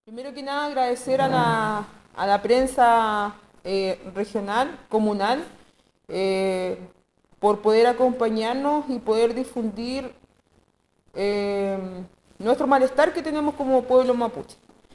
Primero que nada, agradecer a la prensa regional, comunal, por poder acompañarnos y poder difundir nuestro malestar que tenemos como pueblo mapuche.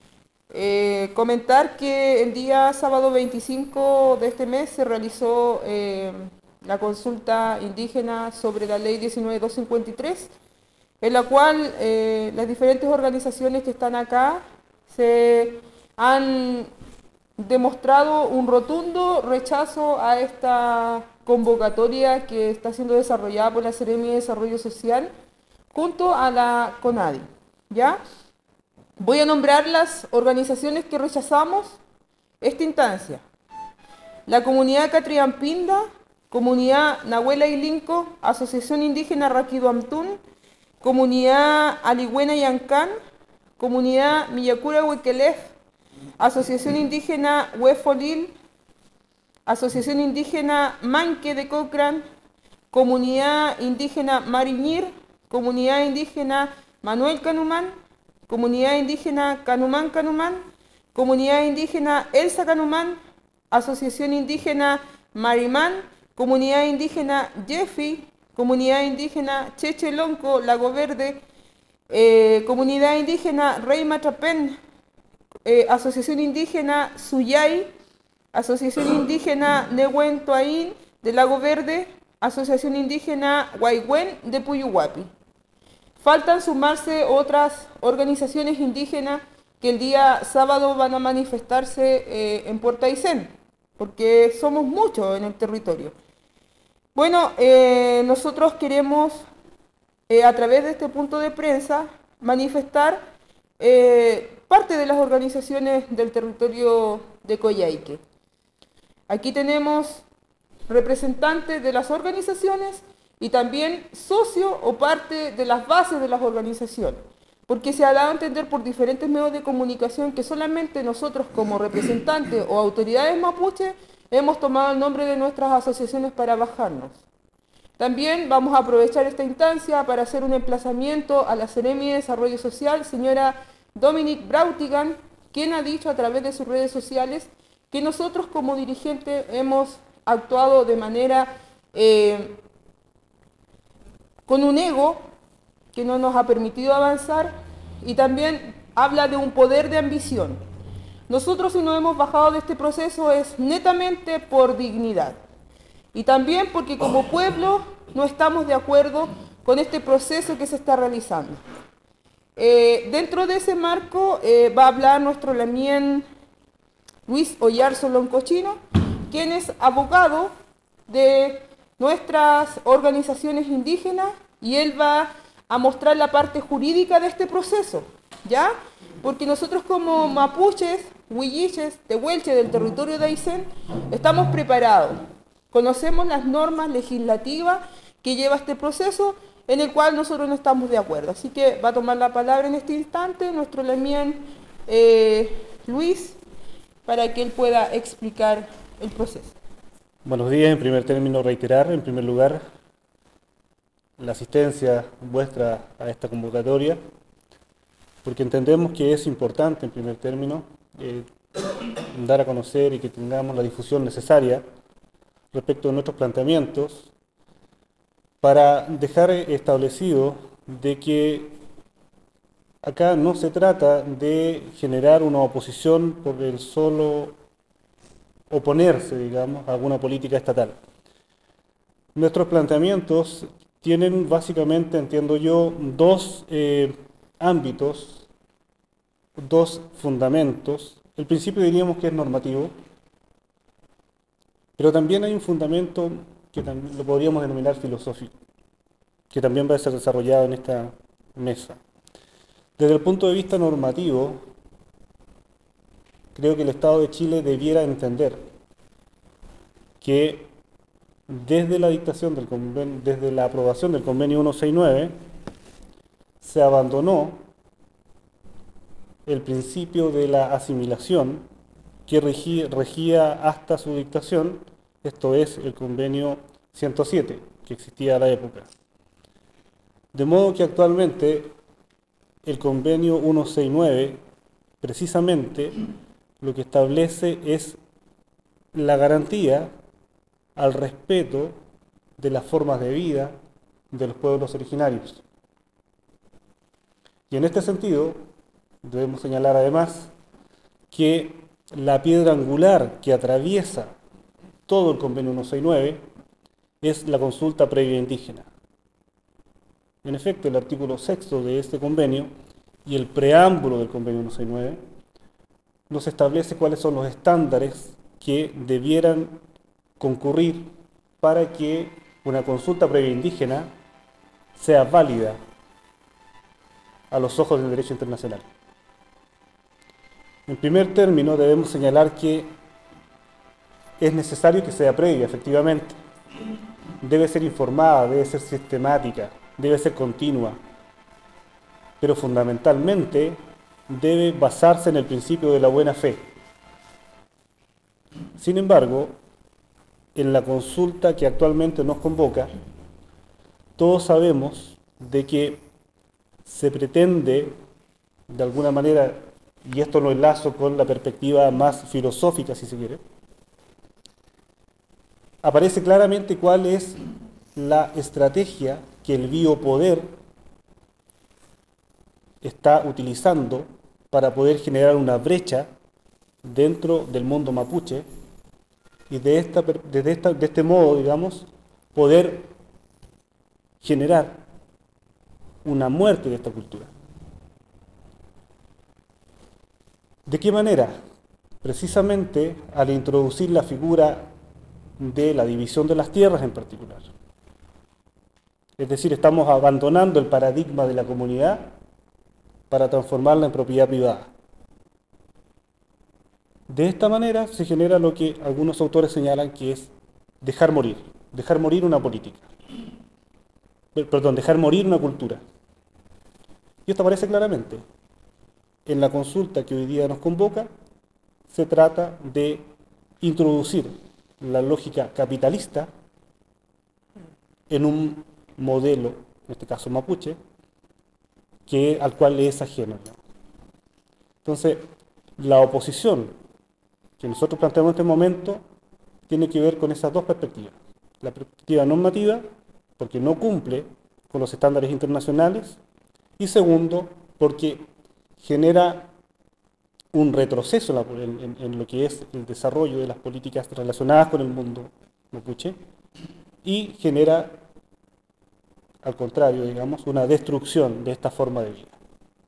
Comentar que el día sábado 25 de este mes se realizó la consulta indígena sobre la ley 19253, en la cual las diferentes organizaciones que están acá se han demostrado un rotundo rechazo a esta convocatoria que está siendo desarrollada por la Seremia de Desarrollo Social junto a la CONADI, ¿ya? Voy a nombrar las organizaciones que rechazamos esta instancia. La comunidad Catriampinda, comunidad Nahuela Ilinco, Asociación Indígena Raquiduamtún, comunidad Aligüena Yancán, comunidad Millacura Huequelef, Asociación Indígena Huefolil, Asociación Indígena Manque de Cochrane, comunidad indígena Mariñir, comunidad indígena Manuel Canumán, comunidad indígena Canumán Canumán, comunidad indígena Elsa Canumán, Asociación Indígena Marimán, comunidad indígena Yefi, comunidad indígena Chechelonco, Lago Verde, comunidad indígena Rey Matrapén, Asociación Indígena Suyay, Asociación Indígena Nehuen Toaín de Lago Verde, Asociación Indígena Huayhuén de Puyuhuapi. Faltan sumarse otras organizaciones indígenas que el día sábado van a manifestarse en Puerto Aysén, porque somos muchos en el territorio. Bueno, nosotros queremos, a través de este punto de prensa, manifestar parte de las organizaciones del territorio de Coyhaique. Aquí tenemos representantes de las organizaciones y también socio o parte de las bases de las organizaciones, porque se ha dado a entender por diferentes medios de comunicación que solamente nosotros como representantes o autoridades mapuche hemos tomado el nombre de nuestras asociaciones para bajarnos. También vamos a aprovechar esta instancia para hacer un emplazamiento a la Seremi de Desarrollo Social, señora Dominique Brautigan, quien ha dicho a través de sus redes sociales que nosotros como dirigentes hemos actuado de manera con un ego que no nos ha permitido avanzar, y también habla de un poder de ambición. Nosotros, si nos hemos bajado de este proceso, es netamente por dignidad y también porque como pueblo no estamos de acuerdo con este proceso que se está realizando. Dentro de ese marco va a hablar nuestro lamien Luis Oyarzo Loncochino, quien es abogado de nuestras organizaciones indígenas, y él va a mostrar la parte jurídica de este proceso, ¿ya? Porque nosotros como mapuches, huilliches, tehuelche del territorio de Aysén, estamos preparados, conocemos las normas legislativas que lleva este proceso, en el cual nosotros no estamos de acuerdo. Así que va a tomar la palabra en este instante nuestro lamien Luis, para que él pueda explicar el proceso. Buenos días. En primer término, reiterar, en primer lugar, la asistencia vuestra a esta convocatoria, porque entendemos que es importante, en primer término, dar a conocer y que tengamos la difusión necesaria respecto de nuestros planteamientos, para dejar establecido de que acá no se trata de generar una oposición por el solo oponerse, digamos, a alguna política estatal. Nuestros planteamientos tienen básicamente, entiendo yo, dos ámbitos, dos fundamentos. El principio diríamos que es normativo, pero también hay un fundamento que lo podríamos denominar filosófico, que también va a ser desarrollado en esta mesa. Desde el punto de vista normativo, creo que el Estado de Chile debiera entender que desde la dictación del convenio, desde la aprobación del convenio 169, se abandonó el principio de la asimilación que regía hasta su dictación, esto es el convenio 107, que existía a la época. De modo que actualmente el convenio 169 precisamente lo que establece es la garantía al respeto de las formas de vida de los pueblos originarios. Y en este sentido, debemos señalar además que la piedra angular que atraviesa todo el convenio 169 es la consulta previa indígena. En efecto, el artículo 6 de este convenio y el preámbulo del convenio 169 nos establece cuáles son los estándares que debieran concurrir para que una consulta previa indígena sea válida a los ojos del derecho internacional. En primer término, debemos señalar que es necesario que sea previa, efectivamente. Debe ser informada, debe ser sistemática, debe ser continua, pero fundamentalmente debe basarse en el principio de la buena fe. Sin embargo, en la consulta que actualmente nos convoca, todos sabemos de que se pretende, de alguna manera, y esto lo enlazo con la perspectiva más filosófica, si se quiere, aparece claramente cuál es la estrategia que el biopoder está utilizando para poder generar una brecha dentro del mundo mapuche y de este modo, digamos, poder generar una muerte de esta cultura. ¿De qué manera? Precisamente al introducir la figura de la división de las tierras en particular. Es decir, estamos abandonando el paradigma de la comunidad para transformarla en propiedad privada. De esta manera se genera lo que algunos autores señalan que es dejar morir una política. Perdón, dejar morir una cultura. Y esto aparece claramente. En la consulta que hoy día nos convoca, se trata de introducir la lógica capitalista en un modelo, en este caso mapuche, al cual le es ajeno. Entonces, la oposición que nosotros planteamos en este momento tiene que ver con esas dos perspectivas. La perspectiva normativa, porque no cumple con los estándares internacionales, y segundo, porque genera un retroceso en lo que es el desarrollo de las políticas relacionadas con el mundo mapuche y genera, al contrario, digamos, una destrucción de esta forma de vida.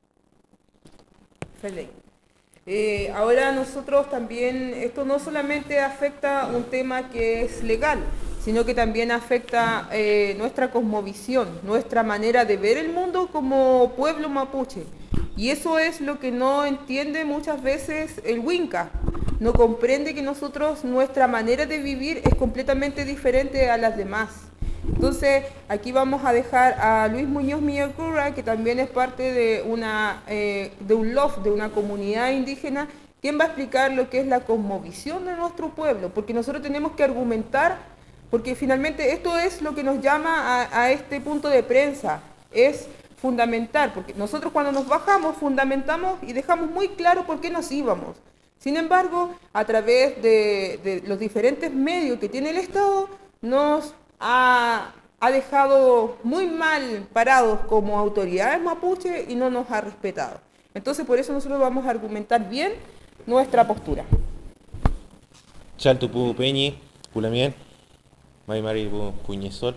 Feliz. Ahora nosotros también, esto no solamente afecta un tema que es legal, sino que también afecta nuestra cosmovisión, nuestra manera de ver el mundo como pueblo mapuche. Y eso es lo que no entiende muchas veces el Winca. No comprende que nuestra manera de vivir es completamente diferente a las demás. Entonces, aquí vamos a dejar a Luis Muñoz Miyakura, que también es parte de un LOF, de una comunidad indígena, quien va a explicar lo que es la cosmovisión de nuestro pueblo, porque nosotros tenemos que argumentar, porque finalmente esto es lo que nos llama a este punto de prensa, es fundamental, porque nosotros cuando nos bajamos fundamentamos y dejamos muy claro por qué nos íbamos. Sin embargo, a través de los diferentes medios que tiene el Estado, nos ha dejado muy mal parados como autoridades mapuche y no nos ha respetado. Entonces, por eso nosotros vamos a argumentar bien nuestra postura. Chaltupu Peñi, Pulamien, Maimari Puñesol.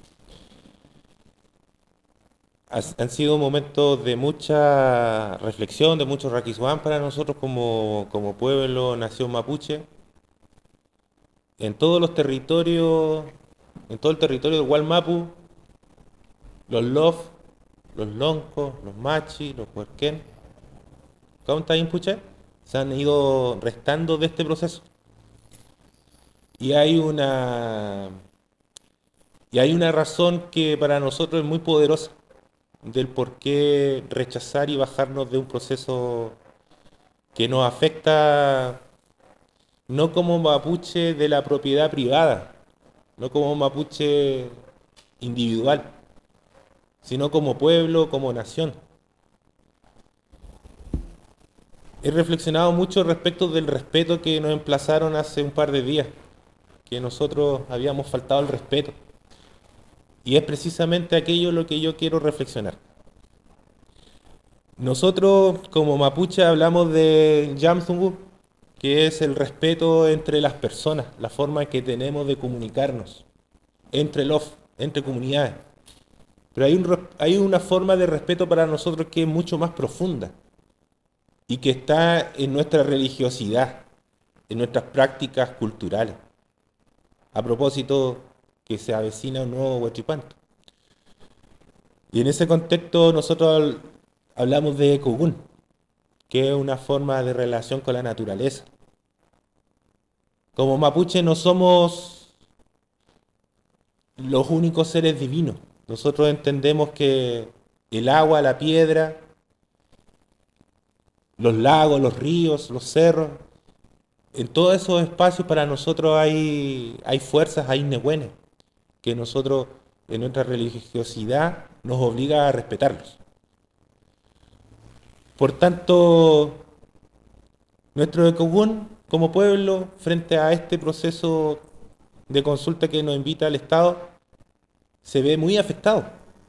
Han sido momentos de mucha reflexión, de mucho raquishuán para nosotros como pueblo, nación mapuche. En todos los territorios, en todo el territorio del Gualmapu, los Lof, los Loncos, los Machi, los Huerquén, Puche, se han ido restando de este proceso. Y hay una razón que para nosotros es muy poderosa del por qué rechazar y bajarnos de un proceso que nos afecta no como mapuche de la propiedad privada, no como mapuche individual, sino como pueblo, como nación. He reflexionado mucho respecto del respeto que nos emplazaron hace un par de días, que nosotros habíamos faltado el respeto. Y es precisamente aquello lo que yo quiero reflexionar. Nosotros como mapuche hablamos de Yamsungu, que es el respeto entre las personas, la forma que tenemos de comunicarnos entre comunidades. Pero hay una forma de respeto para nosotros que es mucho más profunda y que está en nuestra religiosidad, en nuestras prácticas culturales. A propósito que se avecina un nuevo Huachipanto. Y en ese contexto nosotros hablamos de Kogun, que es una forma de relación con la naturaleza. Como mapuche no somos los únicos seres divinos. Nosotros entendemos que el agua, la piedra, los lagos, los ríos, los cerros, en todos esos espacios para nosotros hay fuerzas, hay nehuenes, que nosotros en nuestra religiosidad nos obliga a respetarlos. Por tanto, nuestro Ekogún como pueblo, frente a este proceso de consulta que nos invita al Estado, se ve muy afectado.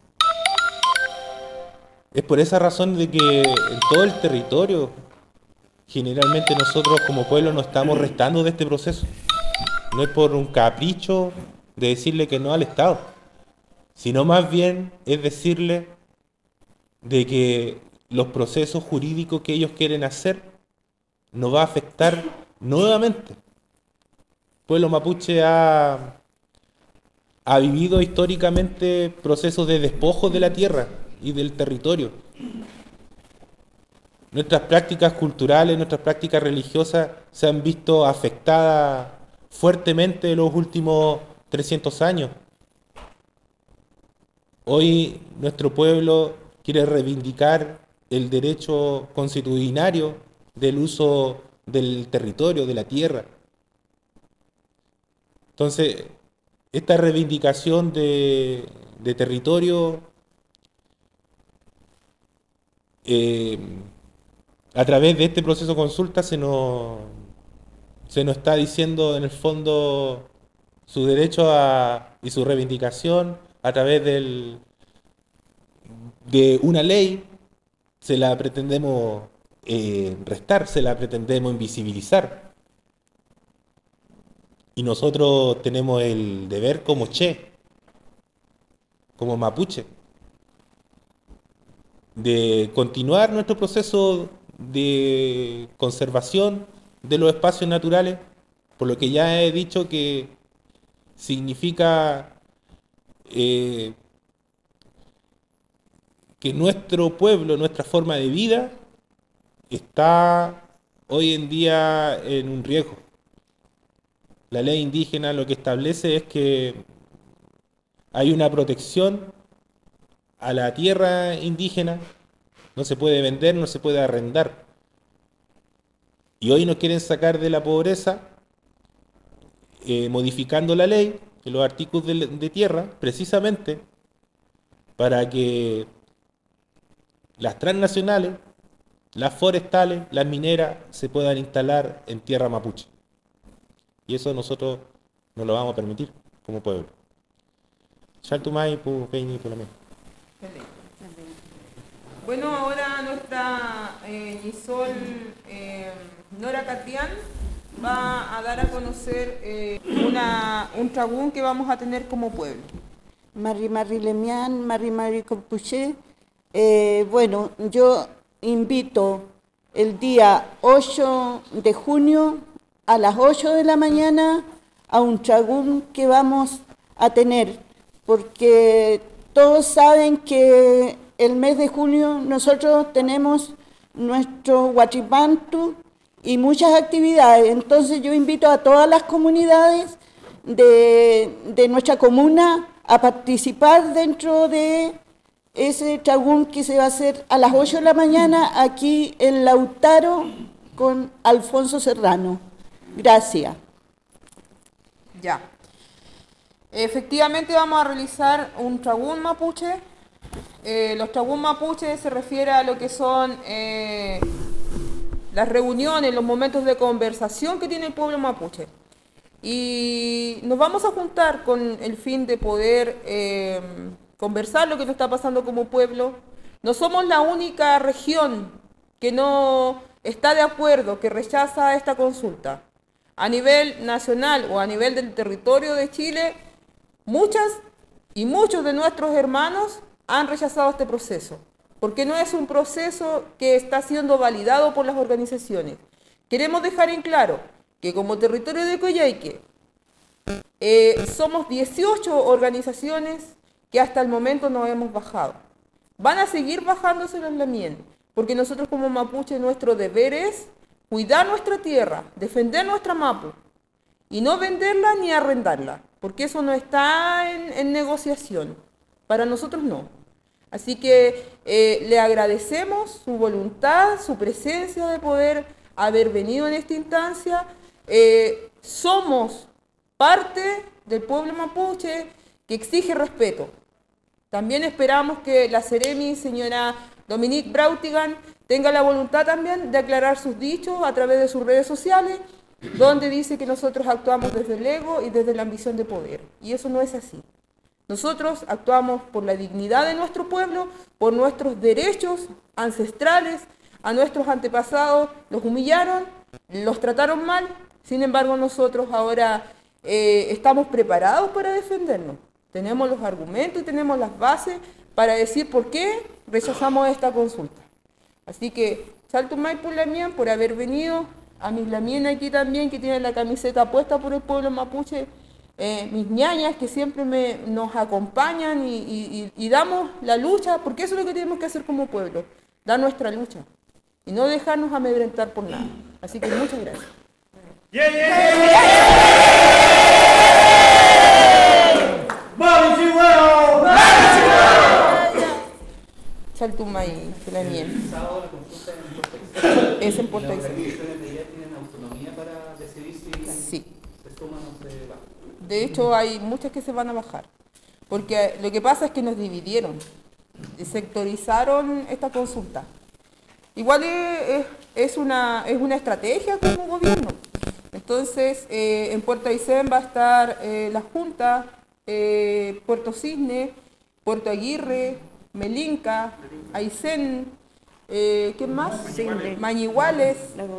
Es por esa razón de que en todo el territorio, generalmente nosotros como pueblo nos estamos restando de este proceso. No es por un capricho de decirle que no al Estado, sino más bien es decirle de que los procesos jurídicos que ellos quieren hacer nos va a afectar nuevamente. El pueblo mapuche ha vivido históricamente procesos de despojo de la tierra y del territorio. Nuestras prácticas culturales, nuestras prácticas religiosas se han visto afectadas fuertemente en los últimos 300 años. Hoy nuestro pueblo quiere reivindicar el derecho constitucionario del uso del territorio, de la tierra. Entonces, esta reivindicación de territorio a través de este proceso de consulta se nos está diciendo en el fondo su derecho y su reivindicación a través de una ley. Se la pretendemos restar, se la pretendemos invisibilizar. Y nosotros tenemos el deber como como mapuche, de continuar nuestro proceso de conservación de los espacios naturales, por lo que ya he dicho que significa que nuestro pueblo, nuestra forma de vida, está hoy en día en un riesgo. La ley indígena lo que establece es que hay una protección a la tierra indígena, no se puede vender, no se puede arrendar. Y hoy nos quieren sacar de la pobreza, modificando la ley, en los artículos de tierra, precisamente para que las transnacionales, las forestales, las mineras, se puedan instalar en tierra mapuche. Y eso nosotros no lo vamos a permitir como pueblo. Bueno, ahora nuestra Ñizol Nora Catián va a dar a conocer un tragún que vamos a tener como pueblo. Marri Marri Lemian, Marri Marri Compuché. Bueno, yo invito el día 8 de junio a las 8 de la mañana a un tragún que vamos a tener, porque todos saben que el mes de junio nosotros tenemos nuestro Huachipantu y muchas actividades. Entonces yo invito a todas las comunidades de nuestra comuna a participar dentro de ese tragún que se va a hacer a las 8 de la mañana aquí en Lautaro con Alfonso Serrano. Gracias. Ya. Efectivamente vamos a realizar un tragún mapuche. Los tragún mapuche se refiere a lo que son las reuniones, los momentos de conversación que tiene el pueblo mapuche. Y nos vamos a juntar con el fin de poder conversar lo que nos está pasando como pueblo. No somos la única región que no está de acuerdo, que rechaza esta consulta. A nivel nacional o a nivel del territorio de Chile, muchas y muchos de nuestros hermanos han rechazado este proceso, porque no es un proceso que está siendo validado por las organizaciones. Queremos dejar en claro que como territorio de Coyhaique somos 18 organizaciones que hasta el momento no hemos bajado. Van a seguir bajándose los lamien, porque nosotros como mapuche nuestro deber es cuidar nuestra tierra, defender nuestra mapu y no venderla ni arrendarla, porque eso no está en negociación. Para nosotros no. Así que le agradecemos su voluntad, su presencia de poder haber venido en esta instancia. Somos parte del pueblo mapuche que exige respeto. También esperamos que la Seremi, señora Dominique Brautigan, tenga la voluntad también de aclarar sus dichos a través de sus redes sociales, donde dice que nosotros actuamos desde el ego y desde la ambición de poder. Y eso no es así. Nosotros actuamos por la dignidad de nuestro pueblo, por nuestros derechos ancestrales. A nuestros antepasados los humillaron, los trataron mal. Sin embargo, nosotros ahora estamos preparados para defendernos. Tenemos los argumentos y tenemos las bases para decir por qué rechazamos esta consulta. Así que, Salto Lamien por haber venido, a mis lamien aquí también, que tienen la camiseta puesta por el pueblo mapuche, mis ñañas que siempre nos acompañan y damos la lucha, porque eso es lo que tenemos que hacer como pueblo, dar nuestra lucha y no dejarnos amedrentar por nada. Así que muchas gracias. Chaltumay, Lamien. Es en Puerto Aysén. ¿Tienen autonomía para decidir si Sí. se suman o se bajan? De hecho, hay muchas que se van a bajar, porque lo que pasa es que nos dividieron, sectorizaron esta consulta. Igual es una estrategia como gobierno. Entonces, en Puerto Aysén va a estar la Junta, Puerto Cisne, Puerto Aguirre, Melinca, Aysén, ¿qué más? Mañiguales,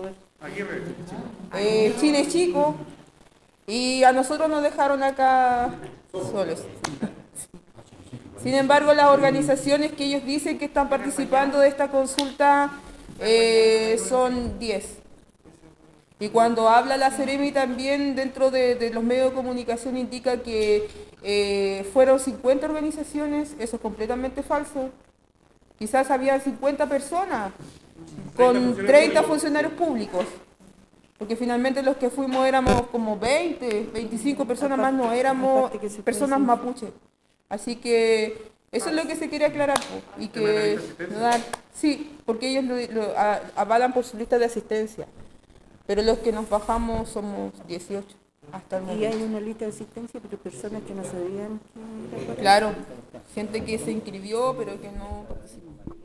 Chile Chico, y a nosotros nos dejaron acá solos. Sin embargo, las organizaciones que ellos dicen que están participando de esta consulta son 10. Y cuando habla la Seremi también dentro de los medios de comunicación indica que fueron 50 organizaciones, eso es completamente falso. Quizás había 50 personas con 30 funcionarios públicos, porque finalmente los que fuimos éramos como 20, 25 personas más, no éramos personas mapuche. Así que eso es lo que se quiere aclarar, y que sí, porque ellos lo avalan por su lista de asistencia, pero los que nos bajamos somos 18 hasta el momento. Y hay una lista de asistencia, pero personas que no sabían que era para... Claro, gente que se inscribió pero que no participó.